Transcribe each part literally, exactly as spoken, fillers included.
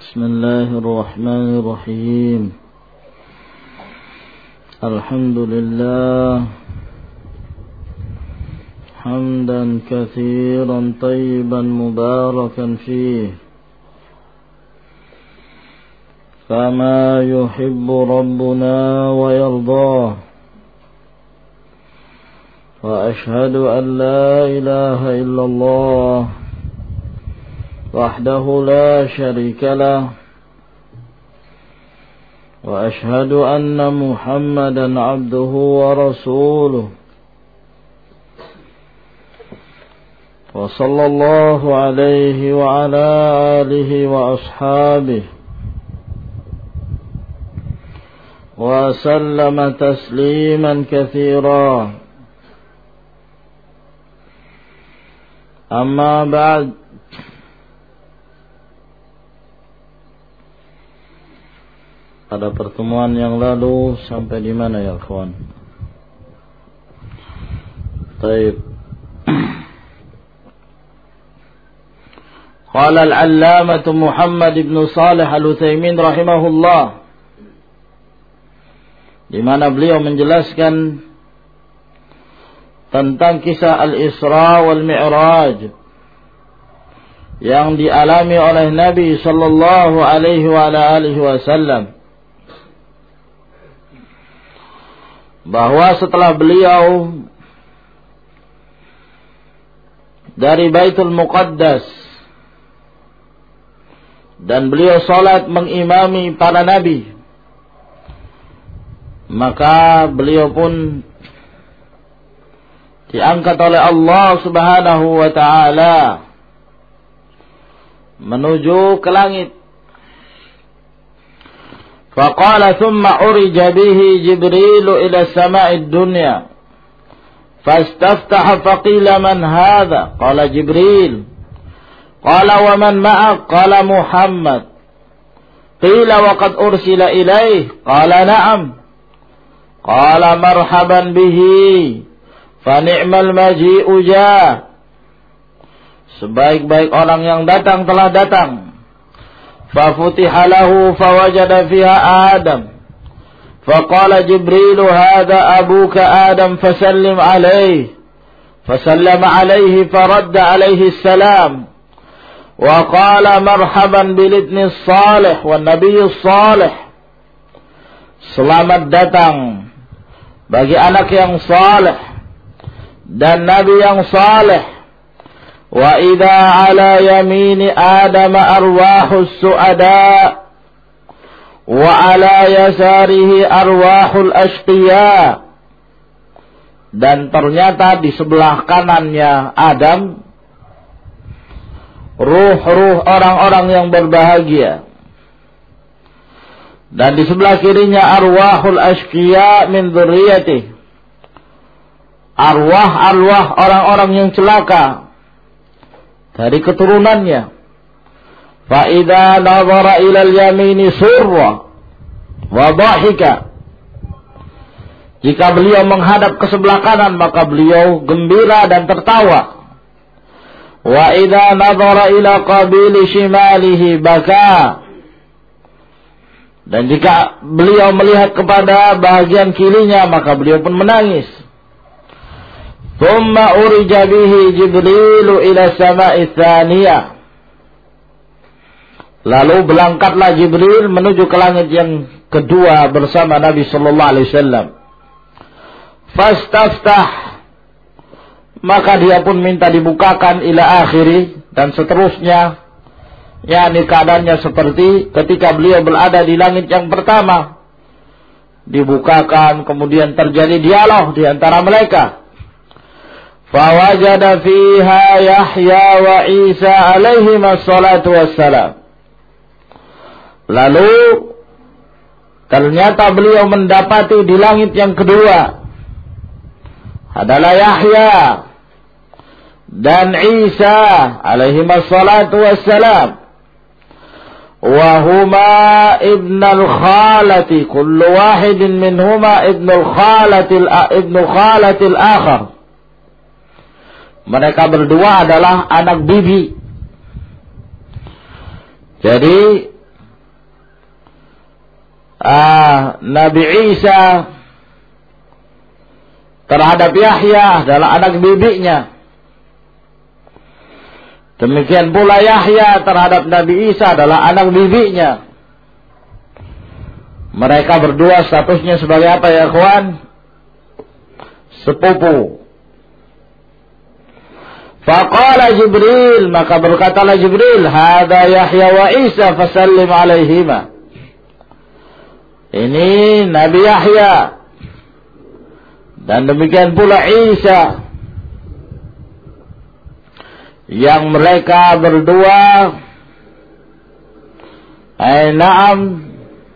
بسم الله الرحمن الرحيم الحمد لله حمدا كثيرا طيبا مباركا فيه كما يحب ربنا ويرضاه وأشهد أن لا إله إلا الله وحده لا شريك له وأشهد أن محمدا عبده ورسوله وصلى الله عليه وعلى آله وأصحابه وسلم تسليما كثيرا أما بعد. Pada pertemuan yang lalu sampai di mana ya kawan? Baik. Qala al-'allamah Muhammad ibn Shalih al-Utsaimin rahimahullah, di mana beliau menjelaskan tentang kisah al-Isra wal Mi'raj yang dialami oleh Nabi sallallahu alaihi wa alihi wasallam, bahwa setelah beliau dari Baitul Muqaddas dan beliau salat mengimami para nabi, maka beliau pun diangkat oleh Allah Subhanahu wa taala menuju ke langit. فقال ثم عرج به جبريل إلى السماء الدنيا فاستفتح فقيل من هذا؟ قال جبريل. قال ومن معك؟ قال محمد. قيل وقد أرسل إليه؟ قال نعم. قال مرحبا به فنعم المجيء جاء. Sebaik-baik orang yang datang telah datang. ففتح له فوجد فيها آدم فقال جبريل هذا أبوك آدم فسلم عليه فسلم عليه فرد عليه السلام وقال مرحبا بالابن الصالح والنبي الصالح. Selamat datang bagi anak yang saleh dan nabi yang saleh. Wa idza ala yamini Adam arwahus su'ada wa ala yasarihi arwahul ashqiya. Dan ternyata di sebelah kanannya Adam ruh-ruh orang-orang yang berbahagia, dan di sebelah kirinya arwahul ashqiya min dzurriyyatihi, arwah-arwah orang-orang yang celaka dari keturunannya. Fa idza nazara ila al-yamini surra wa dhahika. Jika beliau menghadap ke sebelah kanan, maka beliau gembira dan tertawa. Wa idza nazara ila qabili shimalihi baka. Dan jika beliau melihat kepada bahagian kirinya, maka beliau pun menangis. ثم أرج به جبريل إلى السماء الثانية. Lalu berangkatlah Jibril menuju ke langit yang kedua bersama Nabi sallallahu alaihi wasallam. Fastaftah, maka dia pun minta dibukakan ila akhiri, dan seterusnya. yakni keadaannya seperti ketika beliau berada di langit yang pertama, dibukakan, kemudian terjadi dialog di antara mereka. Fawajada fiha Yahya wa Isa alaihi wassalatu wassalam. Lalu ternyata beliau mendapati di langit yang kedua adalah Yahya dan Isa alaihi wassalatu wassalam. Wa huma ibnul khalati, kullu wahidin minhuma ibnul khalatil ibnul khalatil akhar. Mereka berdua adalah anak bibi. Jadi ah, Nabi Isa terhadap Yahya adalah anak bibinya. Demikian pula Yahya terhadap Nabi Isa adalah anak bibinya. Mereka berdua statusnya sebagai apa ya kawan? Sepupu. Faqala Jibril, maka berkatalah Jibril, hada Yahya wa Isa fasallim alaihima. Ini Nabi Yahya dan demikian pula Isa, yang mereka berdua ay na'am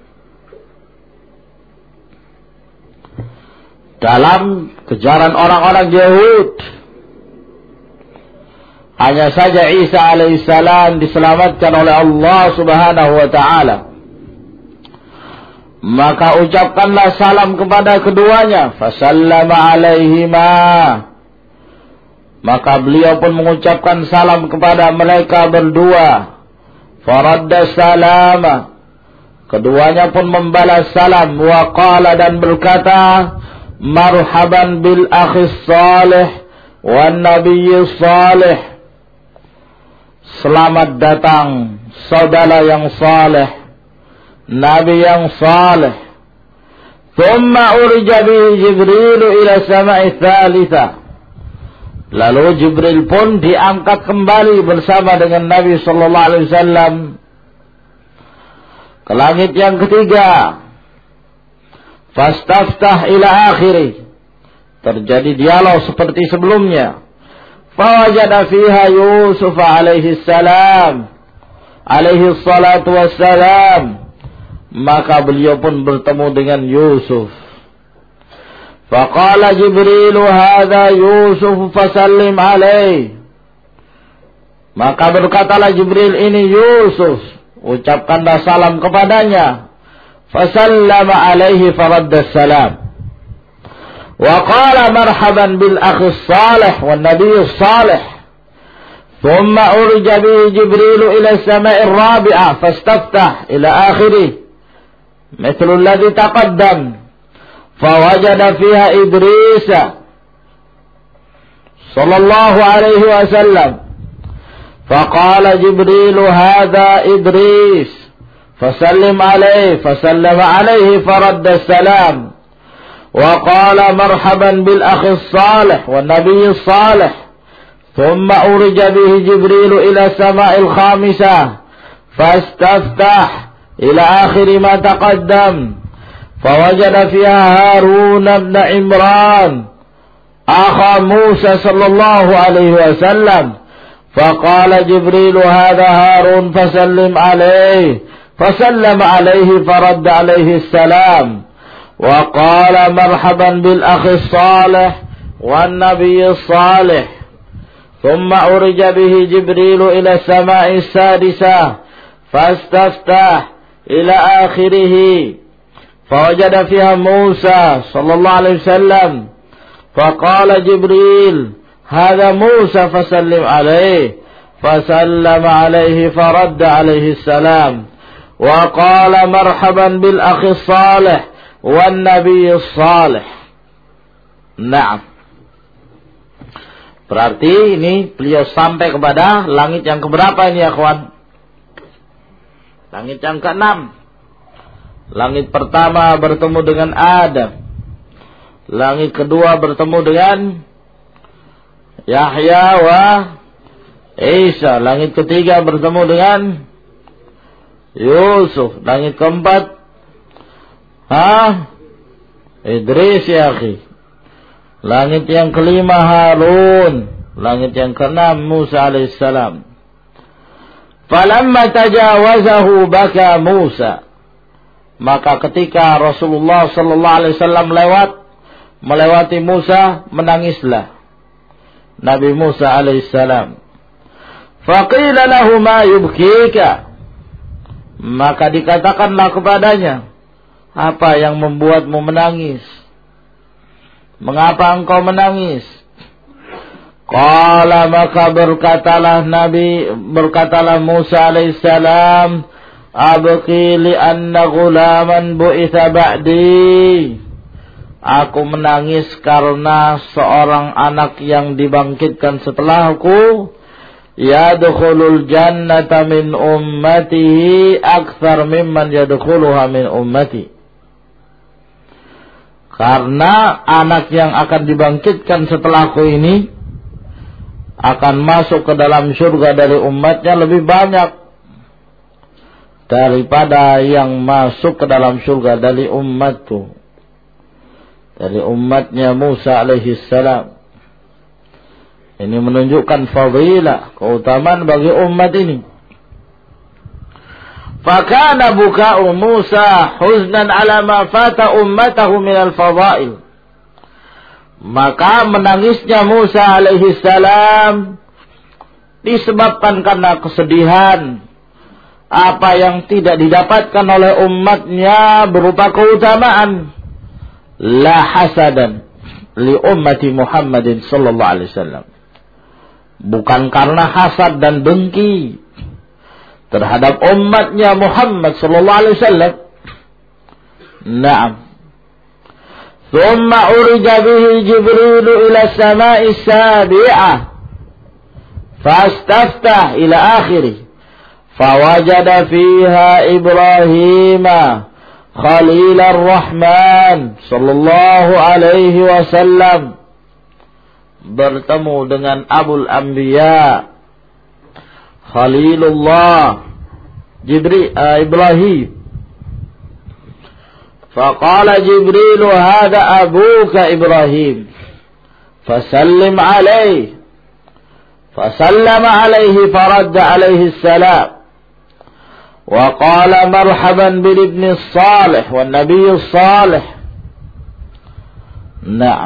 dalam kejaran orang-orang Yahud. Hanya saja Isa alaihissalam diselamatkan oleh Allah subhanahu wa ta'ala. Maka ucapkanlah salam kepada keduanya. Fasallama alaihima. Maka beliau pun mengucapkan salam kepada mereka berdua. Faradda salama. Keduanya pun membalas salam. Wa qala, dan berkata, marhaban bil akhis salih wan nabiyyi salih. Selamat datang saudara yang saleh, nabi yang saleh. Thumma urija bihi Jibril ila sama'i tsalitsa. Lalu Jibril pun diangkat kembali bersama dengan Nabi sallallahu alaihi wasallam ke langit yang ketiga. Fastaftah ila akhiri. Terjadi dialog seperti sebelumnya. Fawajada fiha Yusuf alaihi salam, alaihi salatu wassalam. Maka beliau pun bertemu dengan Yusuf. Faqala Jibril, hadha Yusuf fasallim alaih. Maka berkatalah Jibril, ini Yusuf, ucapkanlah salam kepadanya. Fasallama alaihi faradda salam. Wa qala marhaban bil akhi salih wan nabiy salih. Thumma urja bihi Jibril ila as-sama'i ar-rabi'ah fastaftah ila akhirih. Mithlu alladhi taqaddam. Fawajada fiha Idris sallallahu alaihi wasallam. Faqala Jibril, hadha Idris. Fasallim alaihi. Fasallama alaihi faradda salam. وقال مرحبا بالأخ الصالح والنبي الصالح. ثم أرج به جبريل إلى السماء الخامسة فاستفتح إلى آخر ما تقدم. فوجد فيها هارون بن عمران أخا موسى صلى الله عليه وسلم. فقال جبريل هذا هارون فسلم عليه. فسلم عليه فرد عليه السلام. وقال مرحبا بالأخ الصالح والنبي الصالح. ثم أرج به جبريل إلى السماء السادسة فاستفتح إلى آخره. فوجد فيها موسى صلى الله عليه وسلم. فقال جبريل هذا موسى فسلم عليه. فسلم عليه فرد عليه السلام. وقال مرحبا بالأخ الصالح wan nabiy salih. Naam. Berarti ini beliau sampai kepada langit yang keberapa ini ya kawan? Langit yang keenam. Langit pertama bertemu dengan Adam. Langit kedua bertemu dengan Yahya wa Isa. Langit ketiga bertemu dengan Yusuf. Langit keempat Ha? Idris ya akhi. Langit yang kelima Harun. Langit yang keenam Musa alaihissalam. Falamma tajawazahu baka Musa. Maka ketika Rasulullah sallallahu alaihi wasallam lewat melewati Musa, menangislah Nabi Musa alaihissalam. Faqila lahu ma yubkika. Maka dikatakanlah kepadanya, apa yang membuatmu menangis? Mengapa engkau menangis? Qala, maka berkatalah Nabi, berkatalah Musa alaihissalam, abqi li anna ghulaman bu'itha ba'di. Aku menangis karena seorang anak yang dibangkitkan setelahku. Yadkhulul jannata min ummatihi akthar mimman yadkhuluha min ummati. Karena anak yang akan dibangkitkan setelahku ini akan masuk ke dalam surga dari umatnya lebih banyak daripada yang masuk ke dalam surga dari umatku, dari umatnya Musa alaihi salam. Ini menunjukkan fadilah, keutamaan bagi umat ini. Fakana buka'u Musa huznan ala ma fata ummatahu minal fadail. Maka menangisnya Musa alaihi salam disebabkan karena kesedihan apa yang tidak didapatkan oleh umatnya berupa keutamaan. La hasadan li ummati Muhammadin sallallahu alaihi wasallam. Bukan karena hasad dan dengki terhadap umatnya Muhammad sallallahu alaihi wasallam. Naam. Thumma urija bihi Jibril ila samai sabi'ah. Fastaftah ila akhirih. Fawajada fiha Ibrahim Khalil ar-Rahman sallallahu alaihi wasallam. Bertemu dengan Abul Anbiya Khalilullah Jibril uh, Ibrahim. Faqala Jibril hada abuka Ibrahim fasallim alayhi. Fasallama alayhi faradda alayhi salam. وقال مرحبا بالابن الصالح والنبي الصالح. نعم.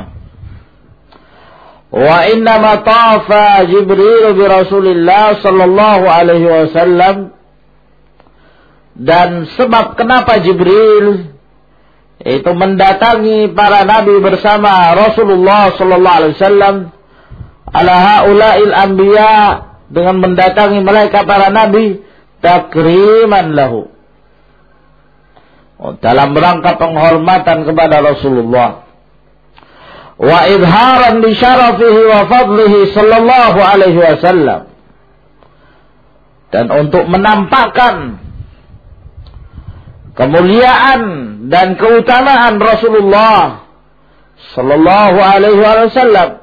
وإنما طاف جبريل برسول الله صلى الله عليه وسلم. Dan sebab kenapa Jibril itu mendatangi para nabi bersama Rasulullah sallallahu alaihi wasallam ala haula'il anbiya, dengan mendatangi mereka para nabi takriman lahu, dalam rangka penghormatan kepada Rasulullah, wa idharan li syarafihi wa fadlihi sallallahu alaihi wasallam, dan untuk menampakkan kemuliaan dan keutamaan Rasulullah sallallahu alaihi wasallam.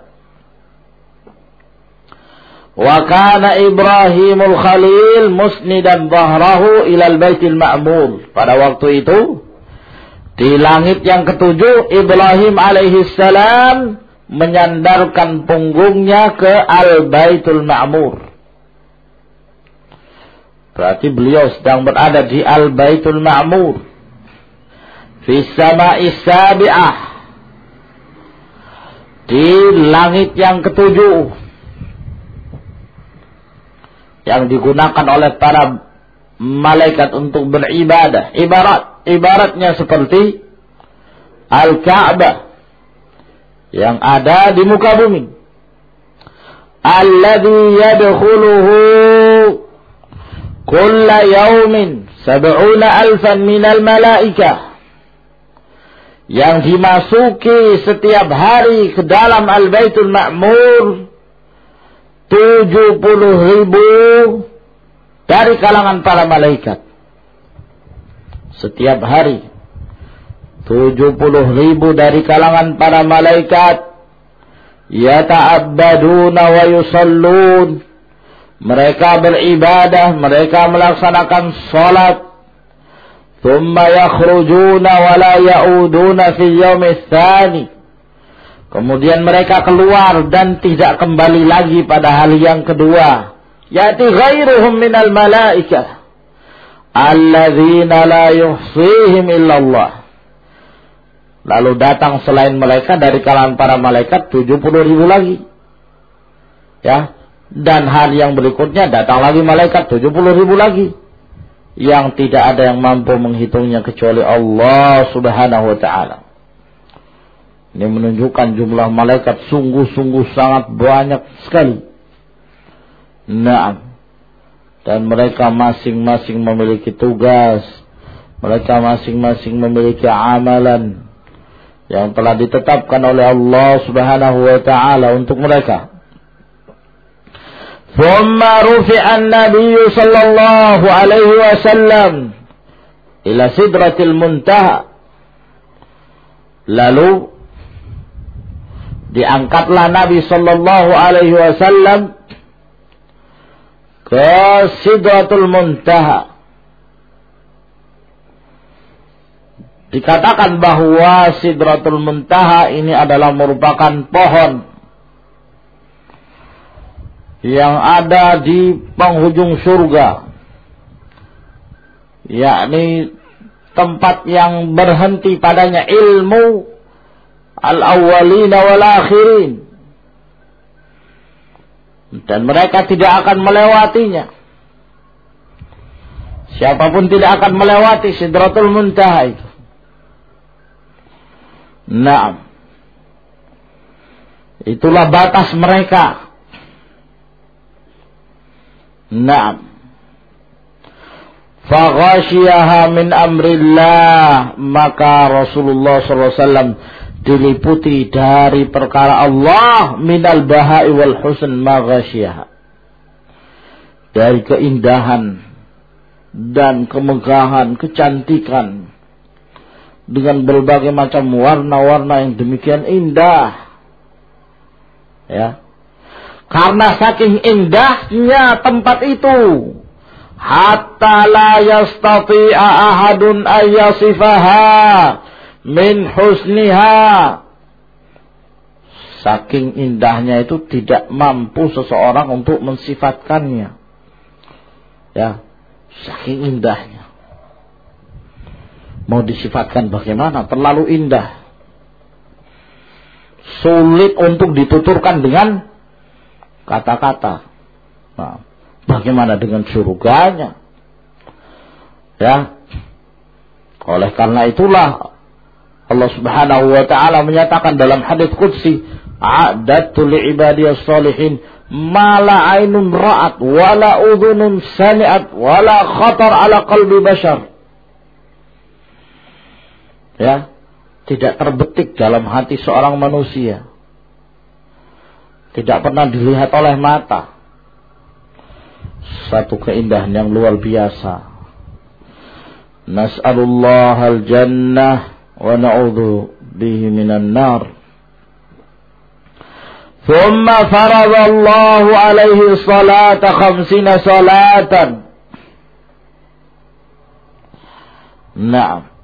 Wa kana Ibrahimul Khalil musnidan dhahrahu ilal Baitul Ma'mur. Pada waktu itu di langit yang ketujuh, Ibrahim alaihi salam menyandarkan punggungnya ke Al-Baitul Ma'mur. Berarti beliau sedang berada di Al-Baitul Ma'mur. Fi sama'is sabi'ah, di langit yang ketujuh, yang digunakan oleh para malaikat untuk beribadah. Ibarat ibaratnya seperti Al-Ka'bah yang ada di muka bumi. Alladhi yadkhuluhu kulla yawmin sab'una alfan minal malaikah, yang dimasuki setiap hari ke dalam Al-Baitul Ma'mur tujuh puluh ribu dari kalangan para malaikat. Setiap hari tujuh puluh ribu dari kalangan para malaikat yata'abbaduna wa yusallun, mereka beribadah, mereka melaksanakan salat. Thumma yakhrujuna wa la ya'uduna fi yawmi tsani, kemudian mereka keluar dan tidak kembali lagi pada hari yang kedua. Yati ghairuhum minal malaikah alladzina la yuhsihim illallah. Lalu datang selain mereka dari kalangan para malaikat tujuh puluh ribu lagi. Ya, dan hari yang berikutnya datang lagi malaikat tujuh puluh ribu lagi, yang tidak ada yang mampu menghitungnya kecuali Allah Subhanahu wa taala. Ini menunjukkan jumlah malaikat sungguh-sungguh sangat banyak sekali. Naam. Dan mereka masing-masing memiliki tugas. Mereka masing-masing memiliki amalan yang telah ditetapkan oleh Allah Subhanahu wa ta'ala untuk mereka. Thumma rufi'a an-nabiy sallallahu alaihi wasallam ila sidratil muntaha. Lalu diangkatlah Nabi sallallahu alaihi wasallam ke sidratul muntaha. Dikatakan bahwa sidratul muntaha ini adalah merupakan pohon yang ada di penghujung surga, yakni tempat yang berhenti padanya ilmu al-awwalina wal akhirin, dan mereka tidak akan melewatinya. Siapapun tidak akan melewati sidratul muntaha itu. Naam. Itulah batas mereka. Naam. Faghashiyaha min amrillah, maka Rasulullah sallallahu alaihi wasallam diliputi dari perkara Allah, minal bahai wal husn ma ghashiyaha, dari keindahan dan kemegahan, kecantikan, dengan berbagai macam warna-warna yang demikian indah. Ya. Karena saking indahnya tempat itu, hatta la yastati'a ahadun ayyasifaha min husniha. Saking indahnya itu tidak mampu seseorang untuk mensifatkannya. Ya, saking indahnya. Mau disifatkan bagaimana? Terlalu indah. Sulit untuk dituturkan dengan kata-kata. Nah, bagaimana dengan surganya? Ya. Oleh karena itulah Allah Subhanahu wa ta'ala menyatakan dalam hadits qudsi, a'dadtu li'ibadiyas shalihin ma la ainun ra'at wa la udhunun sami'at wa la khatar ala qalbi bashar. Ya, tidak terbetik dalam hati seorang manusia, tidak pernah dilihat oleh mata. Satu keindahan yang luar biasa. Nas'alullah al-jannah wa na'udhu bihi minan nar. Thumma faradallahu alaihi salata khamsina salatan. Naam.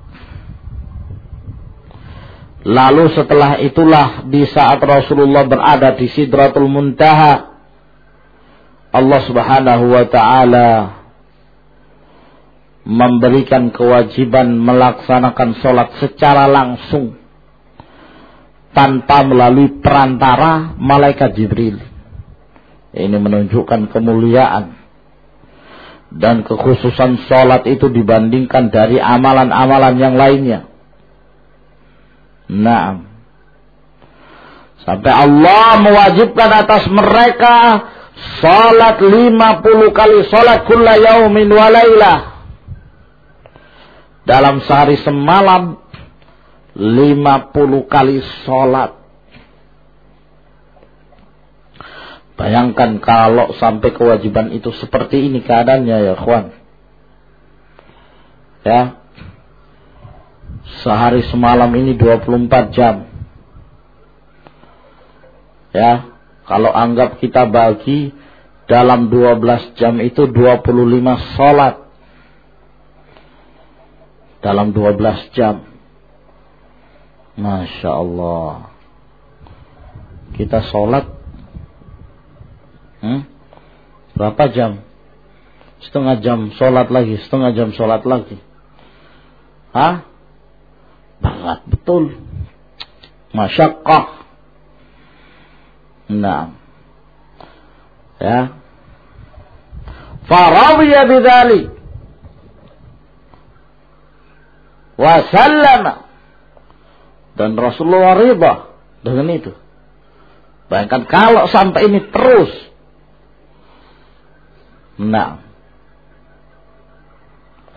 Lalu setelah itulah, di saat Rasulullah berada di Sidratul Muntaha, Allah Subhanahu wa ta'ala memberikan kewajiban melaksanakan sholat secara langsung tanpa melalui perantara malaikat Jibril. Ini menunjukkan kemuliaan dan kekhususan sholat itu dibandingkan dari amalan-amalan yang lainnya. Nah, sampai Allah mewajibkan atas mereka salat lima puluh kali salat kulla yaumin wa lailah. Dalam sehari semalam lima puluh kali salat. Bayangkan kalau sampai kewajiban itu seperti ini keadaannya ya kawan. Ya. Sehari semalam ini dua puluh empat jam. Ya, kalau anggap kita bagi dalam dua belas jam itu dua puluh lima salat. Dalam dua belas jam. Masya Allah. Kita salat hmm? berapa jam? Setengah jam salat lagi, setengah jam salat lagi. Hah? Berat betul. Masyaqqah. Nah. Ya. Faradiya bidzalik. Wa sallama. Dan Rasulullah ridha dengan itu. Bayangkan kalau sampai ini terus. Nah.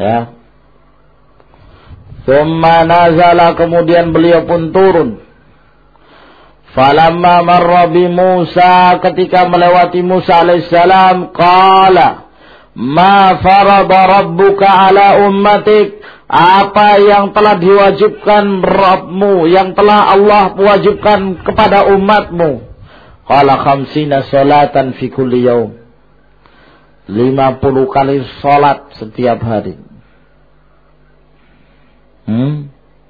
Ya. Thumma nazala, kemudian beliau pun turun. Falamma marra bi Musa, ketika melewati Musa alaihissalam, qala ma farada rabbuka ala ummatik, apa yang telah diwajibkan Rabbmu, yang telah Allah wajibkan kepada umatmu. Qala khamsina salatan fi kulli yaum, lima puluh kali salat setiap hari. Hmm.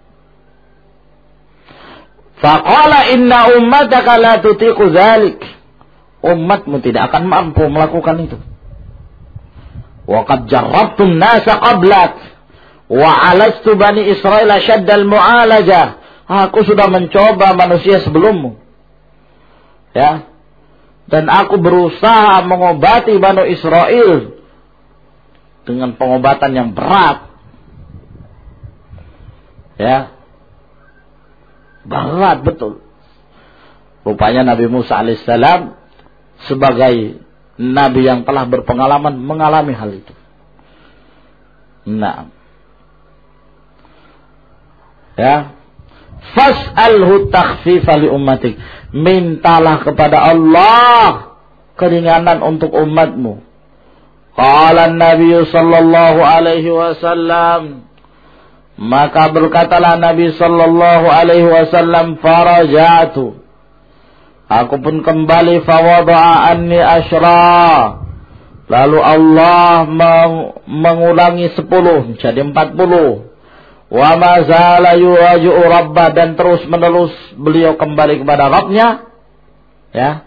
Faqala inna ummataka la tutiqu dzalik, umatmu tidak akan mampu melakukan itu. Wa qad jarrabtum nasa qablak wa alastu bani Israil shaddal mu'alajah, aku sudah mencoba manusia sebelummu, ya, dan aku berusaha mengobati Bani Israel dengan pengobatan yang berat. Ya, berat betul. Rupanya Nabi Musa alaihissalam sebagai nabi yang telah berpengalaman mengalami hal itu. Nah, ya, fas'alhu takhfifa li ummatik, mintalah kepada Allah keringanan untuk umatmu. Qala Nabi sallallahu alaihi wasallam, maka berkatalah Nabi sallallahu alaihi wasallam, farajatu, aku pun kembali, fawada'a anni asyra, lalu Allah meng- mengulangi sepuluh menjadi empat puluh. Wa ma zala yuwaji'u rabbah, dan terus menerus beliau kembali kepada Rabbnya, ya,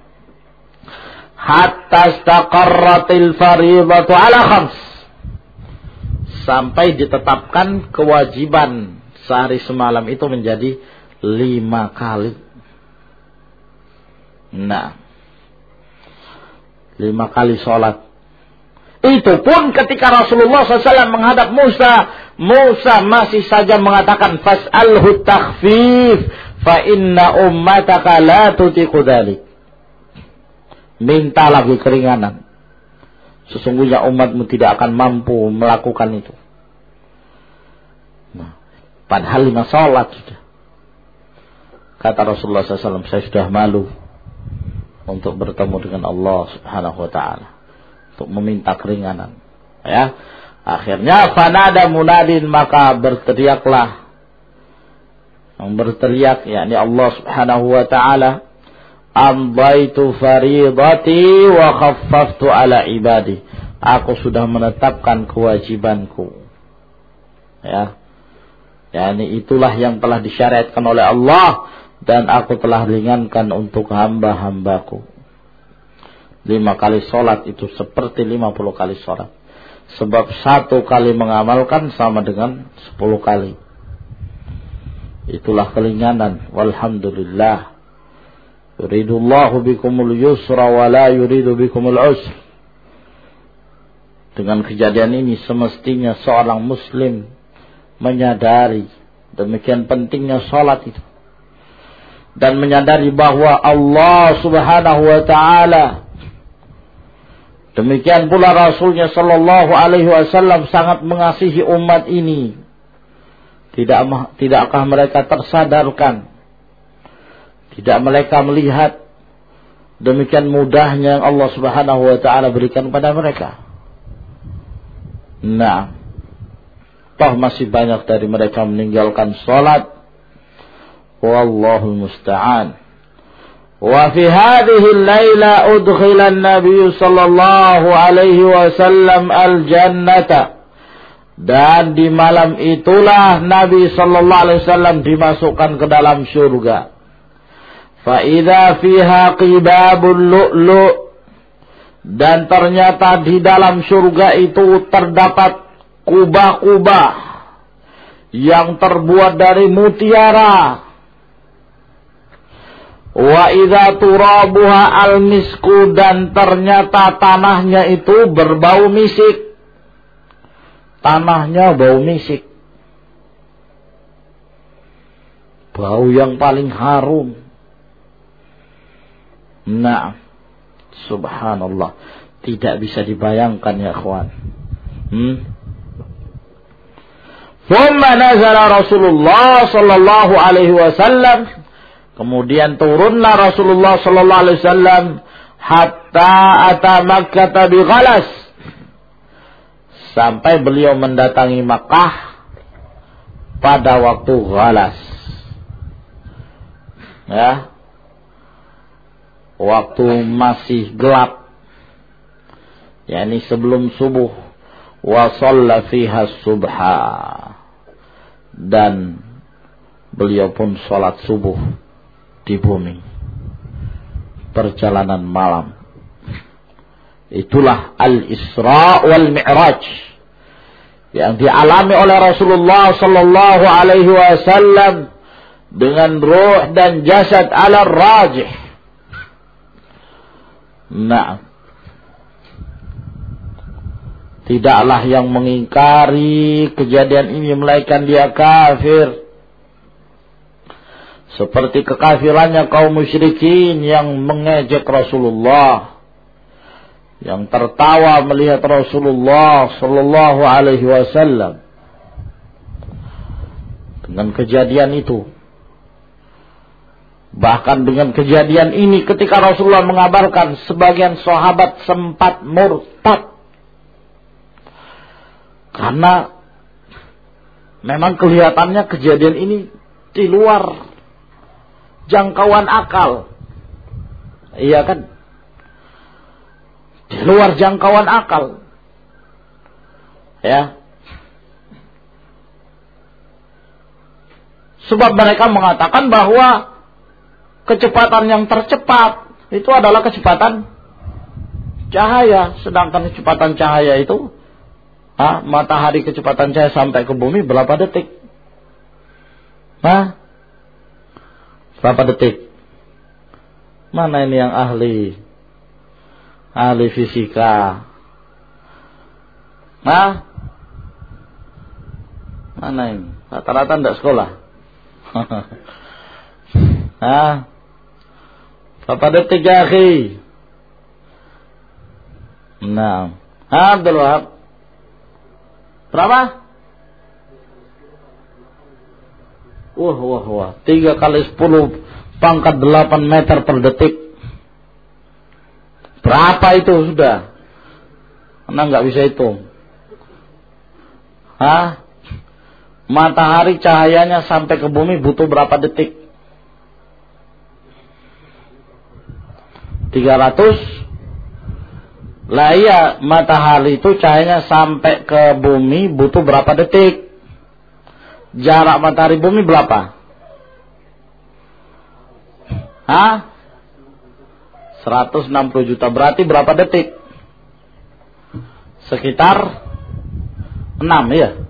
hatta istaqarratil fariidatu ala khams, sampai ditetapkan kewajiban sehari semalam itu menjadi lima kali. Nah, lima kali sholat. Itu pun ketika Rasulullah shallallahu alaihi wasallam menghadap Musa, Musa masih saja mengatakan fas'alhu takhfif fa inna ummataka la tutiqu dzalik. Minta lagi keringanan, sesungguhnya umatmu tidak akan mampu melakukan itu. Nah, padahal lima sholat sudah. Kata Rasulullah shallallahu alaihi wasallam, saya sudah malu untuk bertemu dengan Allah subhanahu wa ta'ala, untuk meminta keringanan. Ya, akhirnya fanada munadin, maka berteriaklah yang berteriak, yakni Allah subhanahu wa ta'ala, amdaitu faridati wa khaffaftu ala ibadi, aku sudah menetapkan kewajibanku. Ya, yakni itulah yang telah disyariatkan oleh Allah, dan aku telah ringankan untuk hamba-hambaku. Lima kali sholat itu seperti lima puluh kali sholat. Sebab satu kali mengamalkan sama dengan sepuluh kali. Itulah keringanan. Walhamdulillah. Yuridullahu bikumul yusra wa la yuridu bikumul usr. Dengan kejadian ini semestinya seorang muslim menyadari demikian pentingnya sholat itu, dan menyadari bahwa Allah subhanahu wa ta'ala, demikian pula Rasulnya sallallahu alaihi wasallam sangat mengasihi umat ini. Tidak, tidakkah mereka tersadarkan? Tidak mereka melihat demikian mudahnya yang Allah subhanahu wa ta'ala berikan kepada mereka? Nah, toh masih banyak dari mereka meninggalkan sholat. Wallahul musta'an. Wa fi hadhihi al-laila udkhila an-nabiy sallallahu alaihi wasallam al-jannata, dan di malam itulah Nabi sallallahu alaihi wasallam dimasukkan ke dalam surga. Fa idza fiha qibabul lu'lu', dan ternyata di dalam surga itu terdapat kubah-kubah yang terbuat dari mutiara. Wa idza turabuha al-misku, dan ternyata tanahnya itu berbau misik. Tanahnya bau misik. Bau yang paling harum. Nah, subhanallah, tidak bisa dibayangkan ya ikhwan. Hmm? Thumma nazala Rasulullah sallallahu alaihi wasallam. Kemudian turunlah Rasulullah sallallahu alaihi wasallam hatta ata Makkah bi Ghalas. Sampai beliau mendatangi Makkah pada waktu Ghalas. Ya. Waktu masih gelap. yakni sebelum subuh. Wa shalla fiha subha. Dan beliau pun sholat subuh di bumi. Perjalanan malam. Itulah al-Isra wal Mi'raj yang dialami oleh Rasulullah sallallahu alaihi wasallam dengan ruh dan jasad ala rajih. Nah, tidaklah yang mengingkari kejadian ini melainkan dia kafir. Seperti kekafirannya kaum musyrikin yang mengejek Rasulullah, yang tertawa melihat Rasulullah sallallahu alaihi wasallam. Dengan kejadian itu, bahkan dengan kejadian ini ketika Rasulullah mengabarkan sebagian sahabat sempat murtad. Karena memang kelihatannya kejadian ini di luar jangkauan akal. Iya kan? Di luar jangkauan akal. Ya. Sebab mereka mengatakan bahwa kecepatan yang tercepat itu adalah kecepatan cahaya. Sedangkan kecepatan cahaya itu, ha, matahari kecepatan cahaya sampai ke bumi berapa detik? Hah? Berapa detik? Mana ini yang ahli? Ahli fisika. Nah, mana ini? Rata-rata tidak sekolah. Nah, berapa detik ya, akhi? Nah, Abdul Wahab. Berapa? Wah, wah, wah. Tiga kali sepuluh pangkat delapan meter per detik. Berapa itu sudah? Anda nggak bisa hitung. Hah? Matahari cahayanya sampai ke bumi butuh berapa detik? tiga ratus. Lah iya, matahari itu cahayanya sampai ke bumi butuh berapa detik? Jarak matahari bumi berapa? Hah? seratus enam puluh juta. Berarti berapa detik? Sekitar enam ya?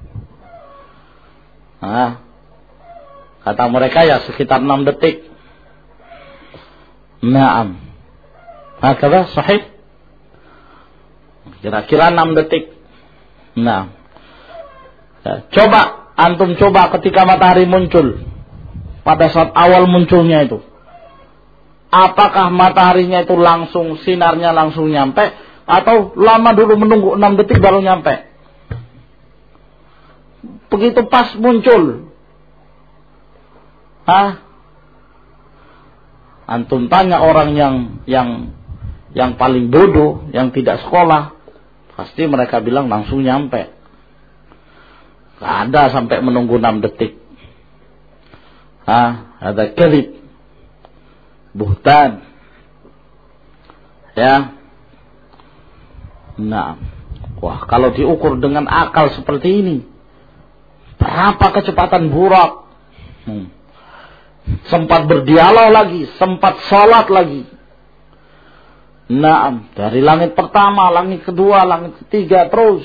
Nah, kata mereka ya sekitar enam detik. Naam. Hakala sahih? Kira-kira enam detik. Nah. Ya, coba antum coba ketika matahari muncul. Pada saat awal munculnya itu. Apakah mataharinya itu langsung, sinarnya langsung nyampe, atau lama dulu menunggu enam detik baru nyampe? Begitu pas muncul. Hah? Antum tanya orang yang yang yang paling bodoh, yang tidak sekolah, pasti mereka bilang langsung nyampe. Gak ada sampai menunggu enam detik. Hah? Ada kelip. Buhtan. Ya. Nah. Wah, kalau diukur dengan akal seperti ini, berapa kecepatan burak? Hmm. Sempat berdialog lagi, sempat sholat lagi. Nah, dari langit pertama, langit kedua, langit ketiga, terus.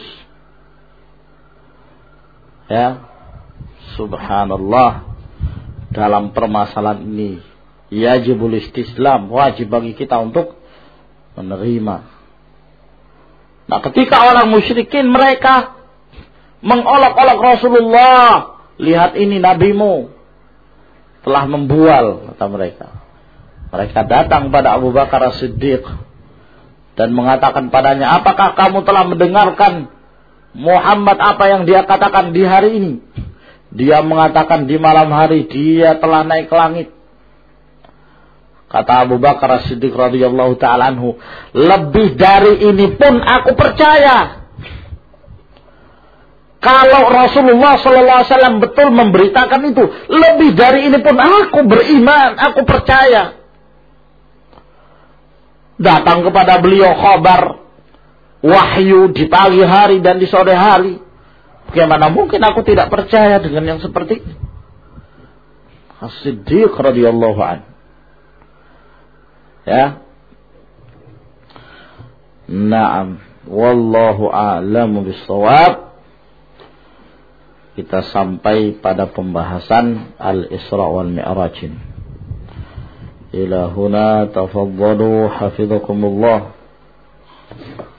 Ya. Subhanallah. Dalam permasalahan ini, yajibul istislam, wajib bagi kita untuk menerima. Nah, ketika orang musyrikin mereka mengolok-olok Rasulullah, lihat ini nabimu telah membual, kata mereka. Mereka datang pada Abu Bakar As-Siddiq dan mengatakan padanya, apakah kamu telah mendengarkan Muhammad apa yang dia katakan di hari ini. Dia mengatakan di malam hari dia telah naik ke langit. Kata Abu Bakar As-Siddiq radhiyallahu ta'ala anhu, lebih dari ini pun aku percaya. Kalau Rasulullah sallallahu alaihi wasallam betul memberitakan itu, lebih dari ini pun aku beriman, aku percaya. Datang kepada beliau khabar wahyu di pagi hari dan di sore hari. Bagaimana mungkin aku tidak percaya dengan yang seperti ini? As-Siddiq radhiyallahu anhu. Ya. Naam, wallahu a'lamu bis-shawab. Kita sampai pada pembahasan Al-Isra wal Mi'raj. Ila huna tafaddalu hafizakumullah.